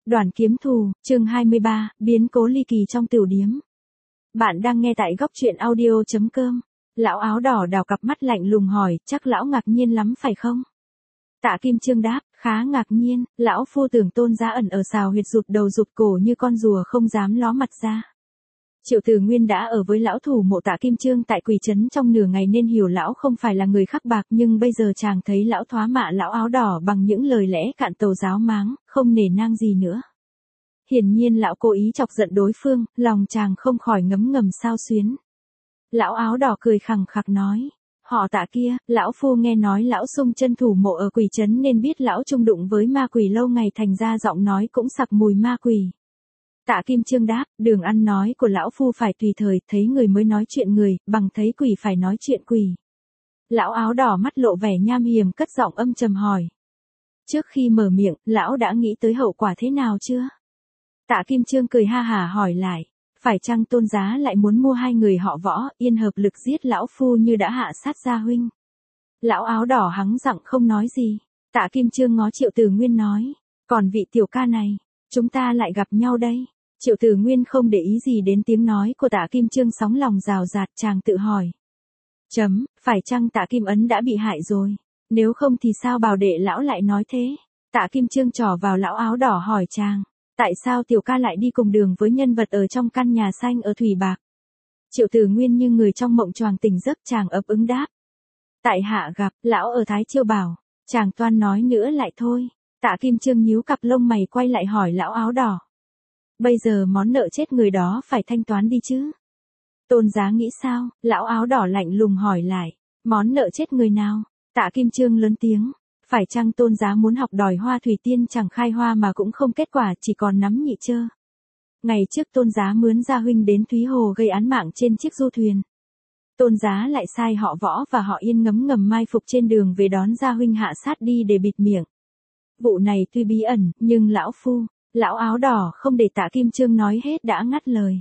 Đoàn kiếm thù, chương 23, biến cố ly kỳ trong tửu điếm. Bạn đang nghe tại góc truyện audio.com. Lão áo đỏ đào cặp mắt lạnh lùng hỏi, chắc lão ngạc nhiên lắm phải không? Tạ Kim Chương đáp, khá ngạc nhiên, lão phu tưởng Tôn giá ẩn ở xào huyệt rụt đầu rụt cổ như con rùa không dám ló mặt ra. Triệu Tử Nguyên đã ở với lão thủ mộ Tạ Kim Chương tại Quỷ Trấn trong nửa ngày nên hiểu lão không phải là người khắc bạc, nhưng bây giờ chàng thấy lão thoá mạ lão áo đỏ bằng những lời lẽ cạn tàu giáo máng, không nể nang gì nữa. Hiển nhiên lão cố ý chọc giận đối phương, lòng chàng không khỏi ngấm ngầm xao xuyến. Lão áo đỏ cười khằng khặc nói, họ Tạ kia, lão phu nghe nói lão xung chân thủ mộ ở Quỷ Trấn nên biết lão chung đụng với ma quỷ lâu ngày thành ra giọng nói cũng sặc mùi ma quỷ. Tạ Kim Chương đáp, đường ăn nói của lão phu phải tùy thời, thấy người mới nói chuyện người, bằng thấy quỷ phải nói chuyện quỷ. Lão áo đỏ mắt lộ vẻ nham hiểm cất giọng âm trầm hỏi. Trước khi mở miệng, lão đã nghĩ tới hậu quả thế nào chưa? Tạ Kim Chương cười ha hả hỏi lại, phải chăng Tôn giá lại muốn mua hai người họ Võ, yên hợp lực giết lão phu như đã hạ sát gia huynh? Lão áo đỏ hắng giọng không nói gì. Tạ Kim Chương ngó Triệu Tử Nguyên nói, còn vị tiểu ca này, chúng ta lại gặp nhau đây. Triệu Tử Nguyên không để ý gì đến tiếng nói của Tạ Kim Chương, sóng lòng rào rạt, chàng tự hỏi. Phải chăng Tạ Kim Ấn đã bị hại rồi? Nếu không thì sao Bảo Đệ lão lại nói thế? Tạ Kim Chương trỏ vào lão áo đỏ hỏi chàng, tại sao tiểu ca lại đi cùng đường với nhân vật ở trong căn nhà xanh ở Thủy Bạc? Triệu Tử Nguyên như người trong mộng choàng tỉnh giấc, chàng ấp ứng đáp. Tại hạ gặp lão ở Thái Chiêu Bảo, chàng toan nói nữa lại thôi. Tạ Kim Chương nhíu cặp lông mày quay lại hỏi lão áo đỏ. Bây giờ món nợ chết người đó phải thanh toán đi chứ? Tôn giá nghĩ sao? Lão áo đỏ lạnh lùng hỏi lại. Món nợ chết người nào? Tạ Kim Chương lớn tiếng. Phải chăng Tôn giá muốn học đòi hoa thủy tiên chẳng khai hoa mà cũng không kết quả, chỉ còn nắm nhị chơ? Ngày trước Tôn giá mướn gia huynh đến Thúy Hồ gây án mạng trên chiếc du thuyền. Tôn giá lại sai họ Võ và họ Yên ngấm ngầm mai phục trên đường về đón gia huynh hạ sát đi để bịt miệng. Vụ này tuy bí ẩn, nhưng lão áo đỏ không để Tạ Kim Chương nói hết đã ngắt lời.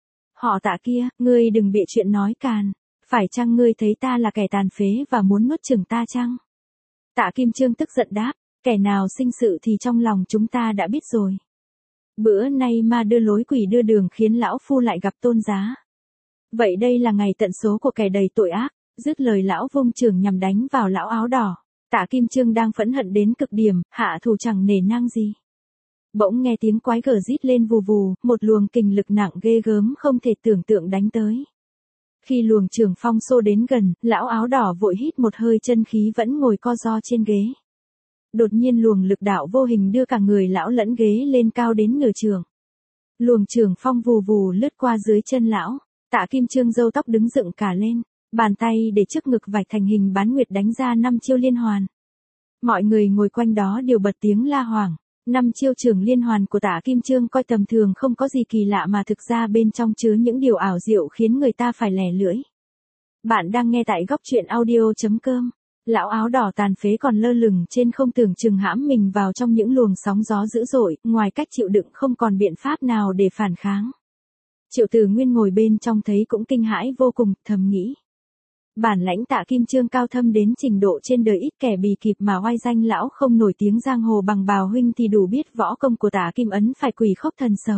Họ Tạ kia, ngươi đừng bịa chuyện nói càn. Phải chăng ngươi thấy ta là kẻ tàn phế và muốn nuốt chửng ta chăng? Tạ Kim Chương tức giận đáp, kẻ nào sinh sự thì trong lòng chúng ta đã biết rồi. Bữa nay ma đưa lối quỷ đưa đường khiến lão phu lại gặp Tôn giá. Vậy đây là ngày tận số của kẻ đầy tội ác. Dứt lời lão vung chưởng nhằm đánh vào lão áo đỏ. Tạ Kim Chương đang phẫn hận đến cực điểm, hạ thủ chẳng nể nang gì. Bỗng nghe tiếng quái gở rít lên vù vù, một luồng kình lực nặng ghê gớm không thể tưởng tượng đánh tới. Khi luồng trường phong xô đến gần, lão áo đỏ vội hít một hơi chân khí vẫn ngồi co ro trên ghế. Đột nhiên luồng lực đạo vô hình đưa cả người lão lẫn ghế lên cao đến nửa trường. Luồng trường phong vù vù lướt qua dưới chân lão. Tạ Kim Chương râu tóc đứng dựng cả lên, bàn tay để trước ngực vạch thành hình bán nguyệt đánh ra 5 chiêu liên hoàn. Mọi người ngồi quanh đó đều bật tiếng la hoảng. 5 chiêu trường liên hoàn của Tạ Kim Chương coi tầm thường không có gì kỳ lạ mà thực ra bên trong chứa những điều ảo diệu khiến người ta phải lè lưỡi. Bạn đang nghe tại góc truyện audio.com. Lão áo đỏ tàn phế còn lơ lửng trên không, tưởng chừng hãm mình vào trong những luồng sóng gió dữ dội, ngoài cách chịu đựng không còn biện pháp nào để phản kháng. Triệu Tử Nguyên ngồi bên trong thấy cũng kinh hãi vô cùng, thầm nghĩ. Bản lãnh Tạ Kim Chương cao thâm đến trình độ trên đời ít kẻ bì kịp mà oai danh lão không nổi tiếng giang hồ bằng Bào huynh thì đủ biết võ công của Tạ Kim Ấn phải quỷ khốc thần sầu.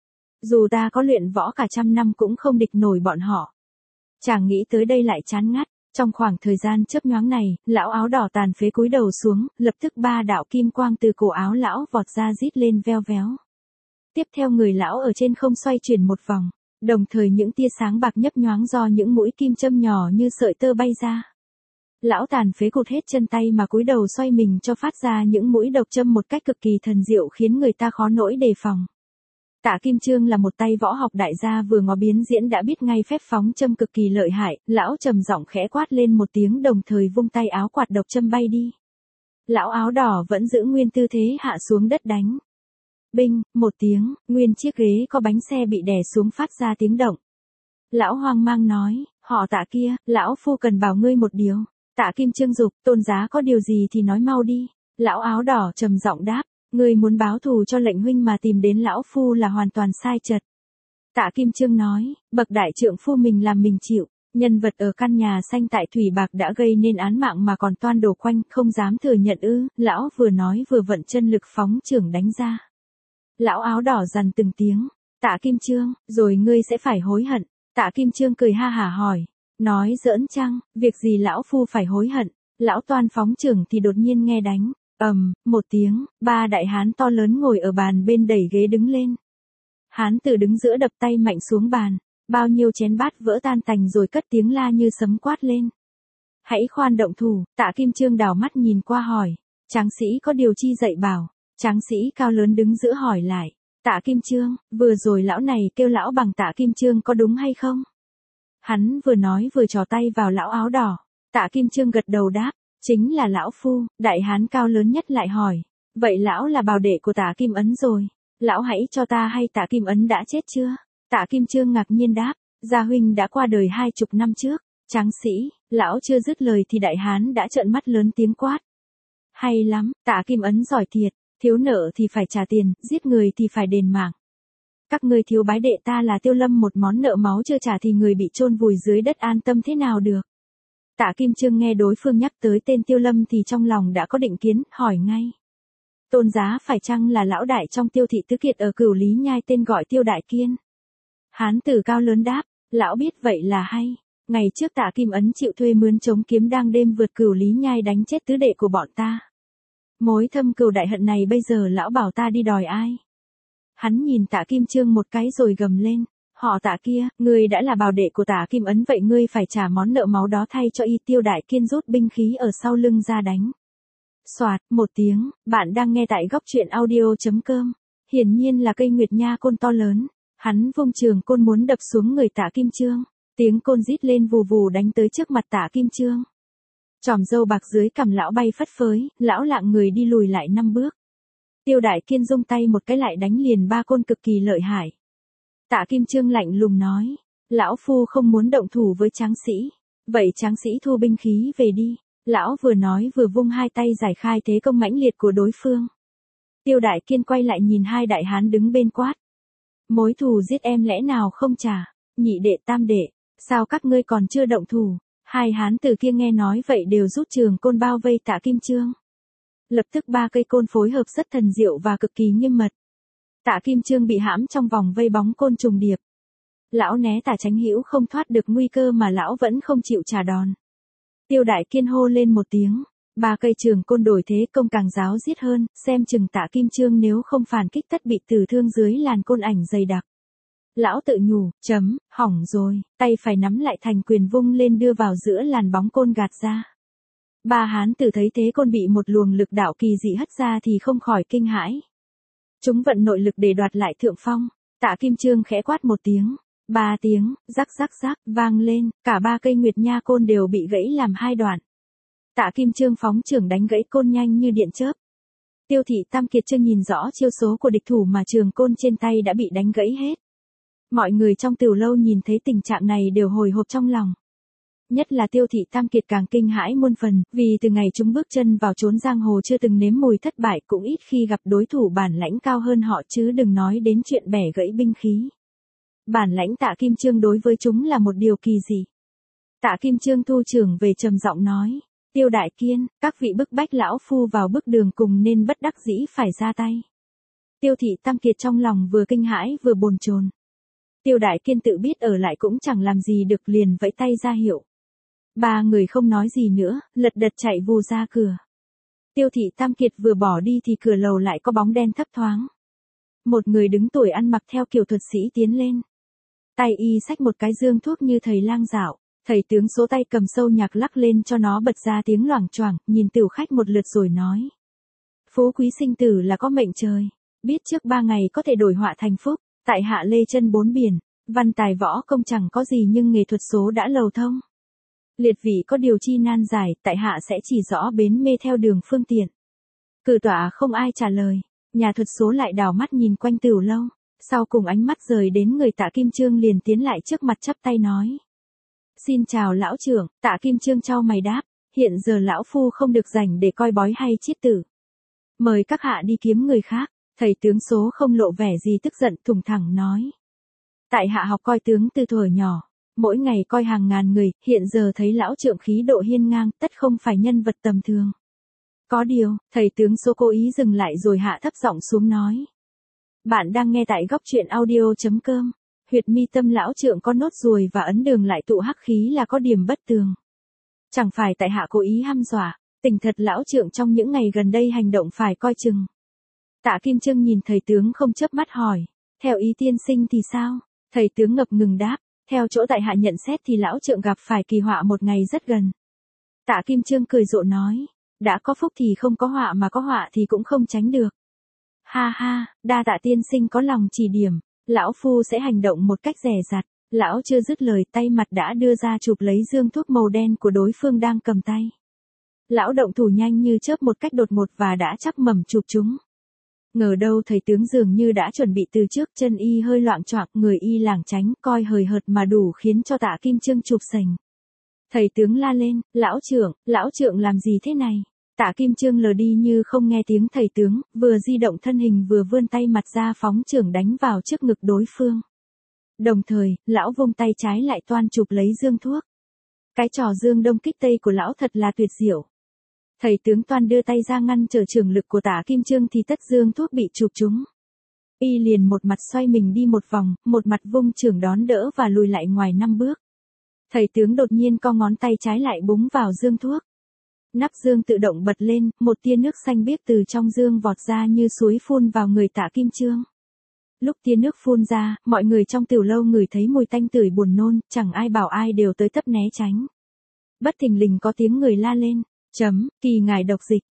Dù ta có luyện võ cả trăm năm cũng không địch nổi bọn họ. Chàng nghĩ tới đây lại chán ngắt. Trong khoảng thời gian chớp nhoáng này, lão áo đỏ tàn phế cúi đầu xuống, lập tức 3 đạo kim quang từ cổ áo lão vọt ra rít lên veo véo. Tiếp theo người lão ở trên không xoay chuyển một vòng. Đồng thời những tia sáng bạc nhấp nhoáng do những mũi kim châm nhỏ như sợi tơ bay ra. Lão tàn phế cụt hết chân tay mà cúi đầu xoay mình cho phát ra những mũi độc châm một cách cực kỳ thần diệu khiến người ta khó nỗi đề phòng. Tạ Kim Chương là một tay võ học đại gia, vừa ngó biến diễn đã biết ngay phép phóng châm cực kỳ lợi hại, lão trầm giọng khẽ quát lên một tiếng đồng thời vung tay áo quạt độc châm bay đi. Lão áo đỏ vẫn giữ nguyên tư thế hạ xuống đất đánh. Binh, một tiếng, nguyên chiếc ghế có bánh xe bị đè xuống phát ra tiếng động. Lão hoang mang nói, họ Tạ kia, lão phu cần bảo ngươi một điều. Tạ Kim Chương giục, Tôn giá có điều gì thì nói mau đi. Lão áo đỏ trầm giọng đáp, ngươi muốn báo thù cho lệnh huynh mà tìm đến lão phu là hoàn toàn sai chật. Tạ Kim Chương nói, bậc đại trượng phu mình làm mình chịu. Nhân vật ở căn nhà xanh tại Thủy Bạc đã gây nên án mạng mà còn toan đổ quanh, không dám thừa nhận ư? Lão vừa nói vừa vận chân lực phóng chưởng đánh ra. Lão áo đỏ dằn từng tiếng. Tạ Kim Chương, rồi ngươi sẽ phải hối hận. Tạ Kim Chương cười ha hả hỏi. Nói giỡn chăng, việc gì lão phu phải hối hận. Lão toan phóng chưởng thì đột nhiên nghe đánh. Một tiếng, ba đại hán to lớn ngồi ở bàn bên đẩy ghế đứng lên. Hán tử đứng giữa đập tay mạnh xuống bàn. Bao nhiêu chén bát vỡ tan tành rồi cất tiếng la như sấm quát lên. Hãy khoan động thủ. Tạ Kim Chương đảo mắt nhìn qua hỏi. Tráng sĩ có điều chi dạy bảo. Tráng sĩ cao lớn đứng giữa hỏi lại. Tạ Kim Chương, vừa rồi lão này kêu lão bằng Tạ Kim Chương có đúng hay không? Hắn vừa nói vừa trò tay vào lão áo đỏ. Tạ Kim Chương gật đầu đáp. Chính là lão phu. Đại hán cao lớn nhất lại hỏi. Vậy lão là bào đệ của Tạ Kim Ấn rồi. Lão hãy cho ta hay Tạ Kim Ấn đã chết chưa? Tạ Kim Chương ngạc nhiên đáp. Gia huynh đã qua đời 20 năm trước. Tráng sĩ, lão chưa dứt lời thì đại hán đã trợn mắt lớn tiếng quát. Hay lắm, Tạ Kim Ấn giỏi thiệt. Thiếu nợ thì phải trả tiền, giết người thì phải đền mạng. Các ngươi thiếu bái đệ ta là Tiêu Lâm một món nợ máu chưa trả thì người bị chôn vùi dưới đất an tâm thế nào được. Tạ Kim Chương nghe đối phương nhắc tới tên Tiêu Lâm thì trong lòng đã có định kiến, hỏi ngay. Tôn giá phải chăng là lão đại trong Tiêu thị tứ kiệt ở Cửu Lý Nhai tên gọi Tiêu Đại Kiên? Hán tử cao lớn đáp, lão biết vậy là hay. Ngày trước Tạ Kim Ấn chịu thuê mướn chống kiếm đang đêm vượt Cửu Lý Nhai đánh chết tứ đệ của bọn ta. Mối thâm cừu đại hận này bây giờ lão bảo ta đi đòi ai? Hắn nhìn Tạ Kim Chương một cái rồi gầm lên. Họ Tạ kia, ngươi đã là bào đệ của Tạ Kim Ấn vậy ngươi phải trả món nợ máu đó thay cho y. Tiêu Đại Kiên rút binh khí ở sau lưng ra đánh. Soạt, một tiếng, bạn đang nghe tại góc truyện audio.com. Hiển nhiên là cây Nguyệt Nha côn to lớn. Hắn vung trường côn muốn đập xuống người Tạ Kim Chương. Tiếng côn rít lên vù vù đánh tới trước mặt Tạ Kim Chương. Chòm râu bạc dưới cằm lão bay phất phới, lão lạng người đi lùi lại 5 bước. Tiêu Đại Kiên rung tay một cái lại đánh liền 3 côn cực kỳ lợi hại. Tạ Kim Chương lạnh lùng nói, lão phu không muốn động thủ với tráng sĩ. Vậy tráng sĩ thu binh khí về đi. Lão vừa nói vừa vung hai tay giải khai thế công mãnh liệt của đối phương. Tiêu Đại Kiên quay lại nhìn hai đại hán đứng bên quát. Mối thù giết em lẽ nào không trả? Nhị đệ tam đệ, sao các ngươi còn chưa động thủ? Hai hán tử kia nghe nói vậy đều rút trường côn bao vây Tạ Kim Chương. Lập tức 3 cây côn phối hợp rất thần diệu và cực kỳ nghiêm mật. Tạ Kim Chương bị hãm trong vòng vây bóng côn trùng điệp. Lão né tả tránh hữu không thoát được nguy cơ mà lão vẫn không chịu trả đòn. Tiêu Đại Kiên hô lên một tiếng. 3 cây trường côn đổi thế công càng ráo riết hơn, xem chừng Tạ Kim Chương nếu không phản kích tất bị tử thương dưới làn côn ảnh dày đặc. Lão tự nhủ, hỏng rồi, tay phải nắm lại thành quyền vung lên đưa vào giữa làn bóng côn gạt ra. 3 hán tử thấy thế côn bị một luồng lực đạo kỳ dị hất ra thì không khỏi kinh hãi. Chúng vận nội lực để đoạt lại thượng phong. Tạ Kim Chương khẽ quát một tiếng. 3 tiếng, rắc vang lên, cả 3 cây Nguyệt Nha côn đều bị gãy làm 2 đoạn. Tạ Kim Chương phóng chưởng đánh gãy côn nhanh như điện chớp. Tiêu thị Tam Kiệt chưa nhìn rõ chiêu số của địch thủ mà trường côn trên tay đã bị đánh gãy hết. Mọi người trong tiểu lâu nhìn thấy tình trạng này đều hồi hộp trong lòng. Nhất là Tiêu thị Tam Kiệt càng kinh hãi muôn phần, vì từ ngày chúng bước chân vào chốn giang hồ chưa từng nếm mùi thất bại cũng ít khi gặp đối thủ bản lãnh cao hơn họ chứ đừng nói đến chuyện bẻ gãy binh khí. Bản lãnh Tạ Kim Chương đối với chúng là một điều kỳ dị. Tạ Kim Chương thu trưởng về trầm giọng nói, Tiêu Đại Kiên, các vị bức bách lão phu vào bước đường cùng nên bất đắc dĩ phải ra tay. Tiêu thị Tam Kiệt trong lòng vừa kinh hãi vừa bồn chồn. Tiêu Đại Kiên tự biết ở lại cũng chẳng làm gì được liền vẫy tay ra hiệu. 3 người không nói gì nữa, lật đật chạy vù ra cửa. Tiêu thị Tam Kiệt vừa bỏ đi thì cửa lầu lại có bóng đen thấp thoáng. Một người đứng tuổi ăn mặc theo kiểu thuật sĩ tiến lên. Tay y xách một cái dương thuốc như thầy lang dạo. Thầy tướng số tay cầm sâu nhạc lắc lên cho nó bật ra tiếng loảng choảng, nhìn tiểu khách một lượt rồi nói. Phú quý sinh tử là có mệnh trời. Biết trước 3 ngày có thể đổi họa thành phúc. Tại hạ lê chân 4 biển. Văn tài võ công chẳng có gì nhưng nghề thuật số đã lầu thông. Liệt vị có điều chi nan giải, tại hạ sẽ chỉ rõ bến mê theo đường phương tiện. Cử tọa không ai trả lời. Nhà thuật số lại đảo mắt nhìn quanh tiểu lâu. Sau cùng ánh mắt rời đến người Tạ Kim Chương liền tiến lại trước mặt chắp tay nói. Xin chào lão trưởng. Tạ Kim Chương chau mày đáp. Hiện giờ lão phu không được rảnh để coi bói hay chiết tử. Mời các hạ đi kiếm người khác. Thầy tướng số không lộ vẻ gì tức giận thùng thẳng nói. Tại hạ học coi tướng từ thuở nhỏ. Mỗi ngày coi hàng ngàn người, hiện giờ thấy lão trượng khí độ hiên ngang, tất không phải nhân vật tầm thường. Có điều, thầy tướng số cố ý dừng lại rồi hạ thấp giọng xuống nói. Bạn đang nghe tại góc truyện audio.com. Huyệt mi tâm lão trượng có nốt ruồi và ấn đường lại tụ hắc khí là có điểm bất tường. Chẳng phải tại hạ cố ý hăm dọa, tình thật lão trượng trong những ngày gần đây hành động phải coi chừng. Tạ Kim Trương nhìn thầy tướng không chớp mắt hỏi, theo ý tiên sinh thì sao? Thầy tướng ngập ngừng đáp, theo chỗ tại hạ nhận xét thì lão trượng gặp phải kỳ họa một ngày rất gần. Tạ Kim Trương cười rộ nói, đã có phúc thì không có họa mà có họa thì cũng không tránh được. Ha ha, đa tạ tiên sinh có lòng chỉ điểm, lão phu sẽ hành động một cách dè dặt. Lão chưa dứt lời tay mặt đã đưa ra chụp lấy dương thuốc màu đen của đối phương đang cầm tay. Lão động thủ nhanh như chớp một cách đột ngột và đã chắc mẩm chụp chúng. Ngờ đâu thầy tướng dường như đã chuẩn bị từ trước, chân y hơi loạng choạng, người y lảng tránh, coi hời hợt mà đủ khiến cho Tạ Kim Trương chụp sành. Thầy tướng la lên, lão trượng làm gì thế này? Tạ Kim Trương lờ đi như không nghe tiếng thầy tướng, vừa di động thân hình vừa vươn tay mặt ra phóng chưởng đánh vào trước ngực đối phương. Đồng thời, lão vung tay trái lại toan chụp lấy dương thuốc. Cái trò dương đông kích tây của lão thật là tuyệt diệu. Thầy tướng toan đưa tay ra ngăn trở chưởng lực của Tạ Kim Trương thì tất dương thuốc bị chụp trúng. Y liền một mặt xoay mình đi một vòng, một mặt vung chưởng đón đỡ và lùi lại ngoài 5 bước. Thầy tướng đột nhiên co ngón tay trái lại búng vào dương thuốc. Nắp dương tự động bật lên, một tia nước xanh biếc từ trong dương vọt ra như suối phun vào người Tạ Kim Trương. Lúc tia nước phun ra, mọi người trong tiểu lâu ngửi thấy mùi tanh tưởi buồn nôn, chẳng ai bảo ai đều tới tấp né tránh. Bất thình lình có tiếng người la lên, kỳ ngài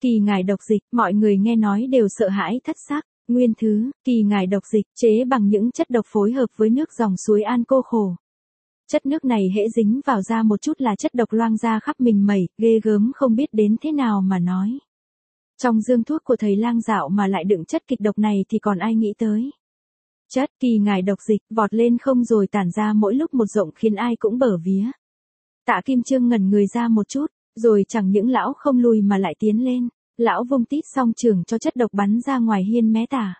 độc dịch, mọi người nghe nói đều sợ hãi thất sắc. Nguyên thứ, kỳ ngài độc dịch, chế bằng những chất độc phối hợp với nước dòng suối An Cô Khổ. Chất nước này hễ dính vào da một chút là chất độc loang ra khắp mình mẩy, ghê gớm không biết đến thế nào mà nói. Trong dương thuốc của thầy lang dạo mà lại đựng chất kịch độc này thì còn ai nghĩ tới. Chất kỳ ngài độc dịch vọt lên không rồi tản ra mỗi lúc một rộng khiến ai cũng bở vía. Tạ Kim Trương ngẩn người ra một chút, rồi chẳng những lão không lùi mà lại tiến lên. Lão vung tít song chưởng cho chất độc bắn ra ngoài hiên mé tả.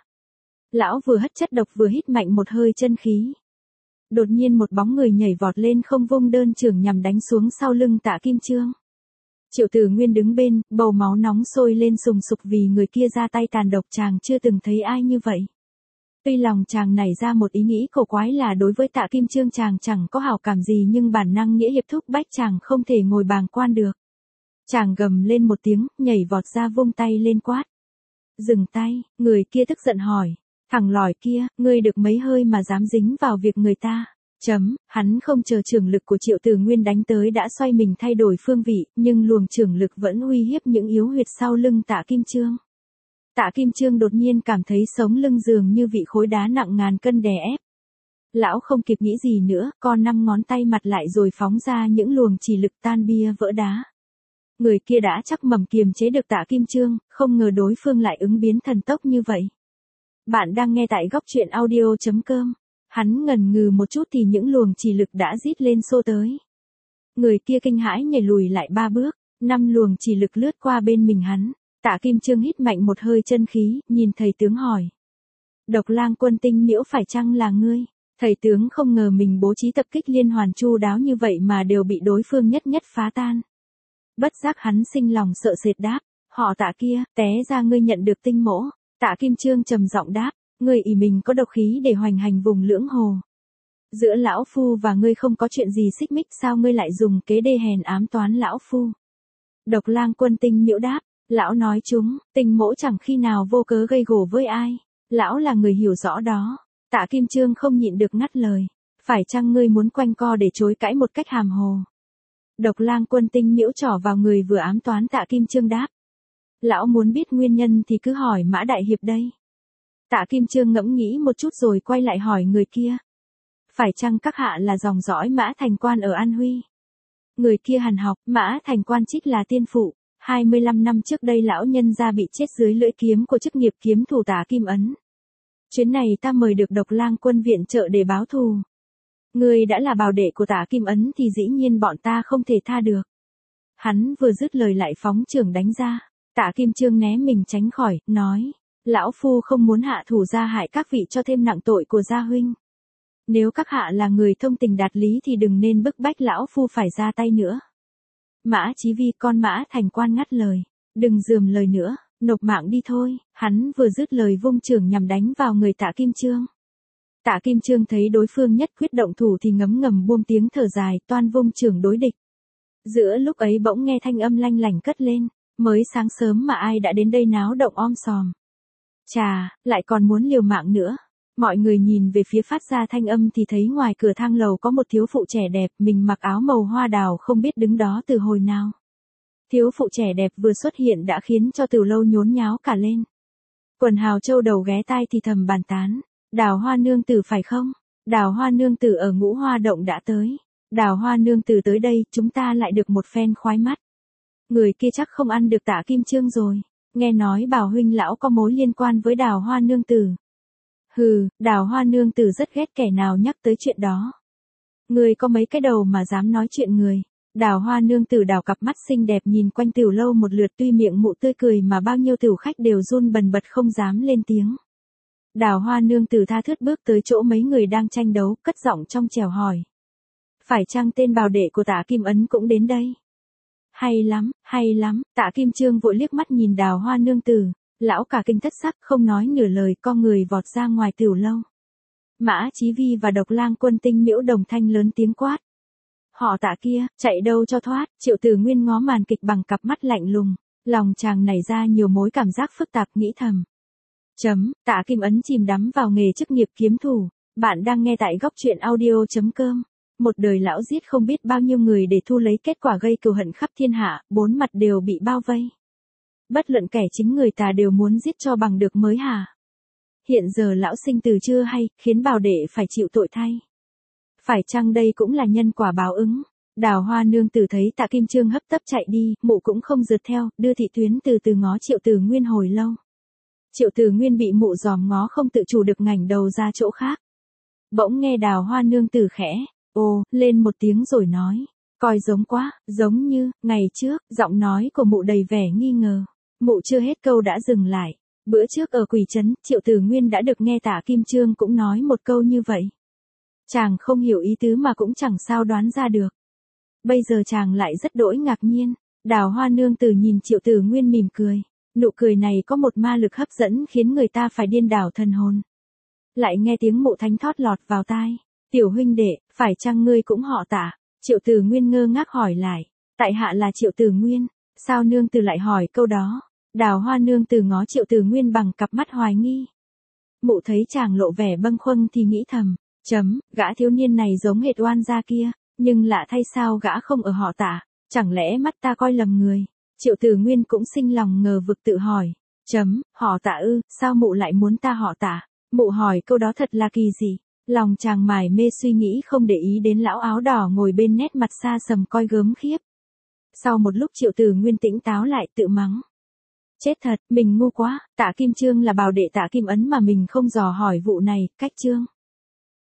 Lão vừa hất chất độc vừa hít mạnh một hơi chân khí. Đột nhiên một bóng người nhảy vọt lên không vung đơn chưởng nhằm đánh xuống sau lưng Tạ Kim Trương. Triệu Tử Nguyên đứng bên, bầu máu nóng sôi lên sùng sục vì người kia ra tay tàn độc, chàng chưa từng thấy ai như vậy. Tuy lòng chàng nảy ra một ý nghĩ cổ quái là đối với Tạ Kim Trương chàng chẳng có hảo cảm gì, nhưng bản năng nghĩa hiệp thúc bách chàng không thể ngồi bàng quan được. Chàng gầm lên một tiếng, nhảy vọt ra vung tay lên quát. Dừng tay, người kia tức giận hỏi. Thằng lòi kia, ngươi được mấy hơi mà dám dính vào việc người ta. Hắn không chờ chưởng lực của Triệu Tử Nguyên đánh tới đã xoay mình thay đổi phương vị, nhưng luồng chưởng lực vẫn uy hiếp những yếu huyệt sau lưng Tạ Kim Trương. Tạ Kim Trương đột nhiên cảm thấy sống lưng dường như vị khối đá nặng ngàn cân đè ép. Lão không kịp nghĩ gì nữa, con 5 ngón tay mặt lại rồi phóng ra những luồng chỉ lực tan bia vỡ đá. Người kia đã chắc mẩm kiềm chế được Tạ Kim Trương, không ngờ đối phương lại ứng biến thần tốc như vậy. Bạn đang nghe tại góc truyện audio.com. Hắn ngần ngừ một chút thì những luồng chỉ lực đã rít lên xô tới. Người kia kinh hãi nhảy lùi lại 3 bước, 5 luồng chỉ lực lướt qua bên mình hắn. Tạ Kim Trương hít mạnh một hơi chân khí, nhìn thầy tướng hỏi. Độc Lang Quân Tinh Miễu phải chăng là ngươi? Thầy tướng không ngờ mình bố trí tập kích liên hoàn chu đáo như vậy mà đều bị đối phương nhất nhất phá tan. Bất giác hắn sinh lòng sợ sệt đáp, họ Tạ kia, té ra ngươi nhận được tinh mỗ. Tạ Kim Trương trầm giọng đáp, ngươi ỷ mình có độc khí để hoành hành vùng lưỡng hồ. Giữa lão phu và ngươi không có chuyện gì xích mích, sao ngươi lại dùng kế đê hèn ám toán lão phu? Độc Lang Quân Tinh Miễu đáp, lão nói chúng, tinh mỗ chẳng khi nào vô cớ gây gổ với ai. Lão là người hiểu rõ đó. Tạ Kim Trương không nhịn được ngắt lời, phải chăng ngươi muốn quanh co để chối cãi một cách hàm hồ? Độc Lang Quân Tinh Miễu trỏ vào người vừa ám toán Tạ Kim Trương đáp. Lão muốn biết nguyên nhân thì cứ hỏi Mã Đại Hiệp đây. Tạ Kim Trương ngẫm nghĩ một chút rồi quay lại hỏi người kia. Phải chăng các hạ là dòng dõi Mã Thành Quan ở An Huy? Người kia hằn học, Mã Thành Quan trích là tiên phụ. 25 năm trước đây lão nhân gia bị chết dưới lưỡi kiếm của chức nghiệp kiếm thủ Tạ Kim Ấn. Chuyến này ta mời được Độc Lang Quân viện trợ để báo thù. Ngươi đã là bào đệ của Tạ Kim Ấn thì dĩ nhiên bọn ta không thể tha được. Hắn vừa dứt lời lại phóng chưởng đánh ra. Tạ Kim Trương né mình tránh khỏi, nói. Lão phu không muốn hạ thủ ra hại các vị cho thêm nặng tội của gia huynh. Nếu các hạ là người thông tình đạt lý thì đừng nên bức bách lão phu phải ra tay nữa. Mã Chí Vi con Mã Thành Quan ngắt lời. Đừng dườm lời nữa. Nộp mạng đi thôi, hắn vừa dứt lời vung chưởng nhằm đánh vào người Tạ Kim Chương. Tạ Kim Chương thấy đối phương nhất quyết động thủ thì ngấm ngầm buông tiếng thở dài, toan vung chưởng đối địch. Giữa lúc ấy bỗng nghe thanh âm lanh lảnh cất lên, mới sáng sớm mà ai đã đến đây náo động om sòm. Chà, lại còn muốn liều mạng nữa. Mọi người nhìn về phía phát ra thanh âm thì thấy ngoài cửa thang lầu có một thiếu phụ trẻ đẹp, mình mặc áo màu hoa đào không biết đứng đó từ hồi nào. Thiếu phụ trẻ đẹp vừa xuất hiện đã khiến cho Từ Lâu nhốn nháo cả lên. Quần hào châu đầu ghé tai thì thầm bàn tán. Đào Hoa nương tử phải không? Đào Hoa nương tử ở Ngũ Hoa động đã tới. Đào Hoa nương tử tới đây, chúng ta lại được một phen khoái mắt. Người kia chắc không ăn được Tạ Kim Chương rồi. Nghe nói Bảo huynh lão có mối liên quan với Đào Hoa nương tử. Hừ, Đào Hoa nương tử rất ghét kẻ nào nhắc tới chuyện đó. Người có mấy cái đầu mà dám nói chuyện người. Đào Hoa nương tử đào cặp mắt xinh đẹp nhìn quanh Tiểu Lâu một lượt, tuy miệng mụ tươi cười mà bao nhiêu tiểu khách đều run bần bật không dám lên tiếng. Đào Hoa nương tử tha thướt bước tới chỗ mấy người đang tranh đấu, cất giọng trong trẻo hỏi. Phải chăng tên bảo đệ của Tạ Kim Ấn cũng đến đây? Hay lắm, Tạ Kim Chương vội liếc mắt nhìn Đào Hoa nương tử, lão cả kinh thất sắc không nói nửa lời, co người vọt ra ngoài Tiểu Lâu. Mã Chí Vi và Độc Lang Quân Tinh Miễu đồng thanh lớn tiếng quát. Họ Tạ kia, chạy đâu cho thoát, Triệu Tử Nguyên ngó màn kịch bằng cặp mắt lạnh lùng, lòng chàng nảy ra nhiều mối cảm giác phức tạp nghĩ thầm. Tạ Kim Ấn chìm đắm vào nghề chức nghiệp kiếm thủ, bạn đang nghe tại góc truyện audio.com. Một đời lão giết không biết bao nhiêu người để thu lấy kết quả gây cừu hận khắp thiên hạ, bốn mặt đều bị bao vây. Bất luận kẻ chính người ta đều muốn giết cho bằng được mới hả? Hiện giờ lão sinh từ chưa hay, khiến bảo đệ phải chịu tội thay. Phải chăng đây cũng là nhân quả báo ứng? Đào Hoa nương tử thấy Tạ Kim Chương hấp tấp chạy đi, mụ cũng không rượt theo, đưa thị tuyến từ từ ngó Triệu Tử Nguyên hồi lâu. Triệu Tử Nguyên bị mụ dòm ngó không tự chủ được ngẩng đầu ra chỗ khác. Bỗng nghe Đào Hoa nương tử khẽ, lên một tiếng rồi nói, coi giống quá, giống như, ngày trước, giọng nói của mụ đầy vẻ nghi ngờ. Mụ chưa hết câu đã dừng lại. Bữa trước ở Quỷ Trấn, Triệu Tử Nguyên đã được nghe Tạ Kim Chương cũng nói một câu như vậy. Chàng không hiểu ý tứ mà cũng chẳng sao đoán ra được. Bây giờ chàng lại rất đỗi ngạc nhiên. Đào Hoa nương tử nhìn Triệu Tử Nguyên mỉm cười. Nụ cười này có một ma lực hấp dẫn khiến người ta phải điên đảo thần hồn. Lại nghe tiếng mụ thánh thót lọt vào tai. Tiểu huynh đệ, phải chăng ngươi cũng họ Tạ? Triệu Tử Nguyên ngơ ngác hỏi lại. Tại hạ là Triệu Tử Nguyên. Sao nương tử lại hỏi câu đó? Đào Hoa nương tử ngó Triệu Tử Nguyên bằng cặp mắt hoài nghi. Mụ thấy chàng lộ vẻ bâng khuâng thì nghĩ thầm. Gã thiếu niên này giống hệt oan gia kia, nhưng lạ thay sao gã không ở họ Tạ, chẳng lẽ mắt ta coi lầm người? Triệu Tử Nguyên cũng sinh lòng ngờ vực tự hỏi. Họ Tạ ư, sao mụ lại muốn ta họ Tạ? Mụ hỏi câu đó thật là kỳ dị. Lòng chàng mải mê suy nghĩ không để ý đến lão áo đỏ ngồi bên nét mặt xa sầm coi gớm khiếp. Sau một lúc Triệu Tử Nguyên tỉnh táo lại tự mắng. Chết thật, mình ngu quá, Tạ Kim Chương là bảo đệ Tạ Kim Ấn mà mình không dò hỏi vụ này, cách Chương.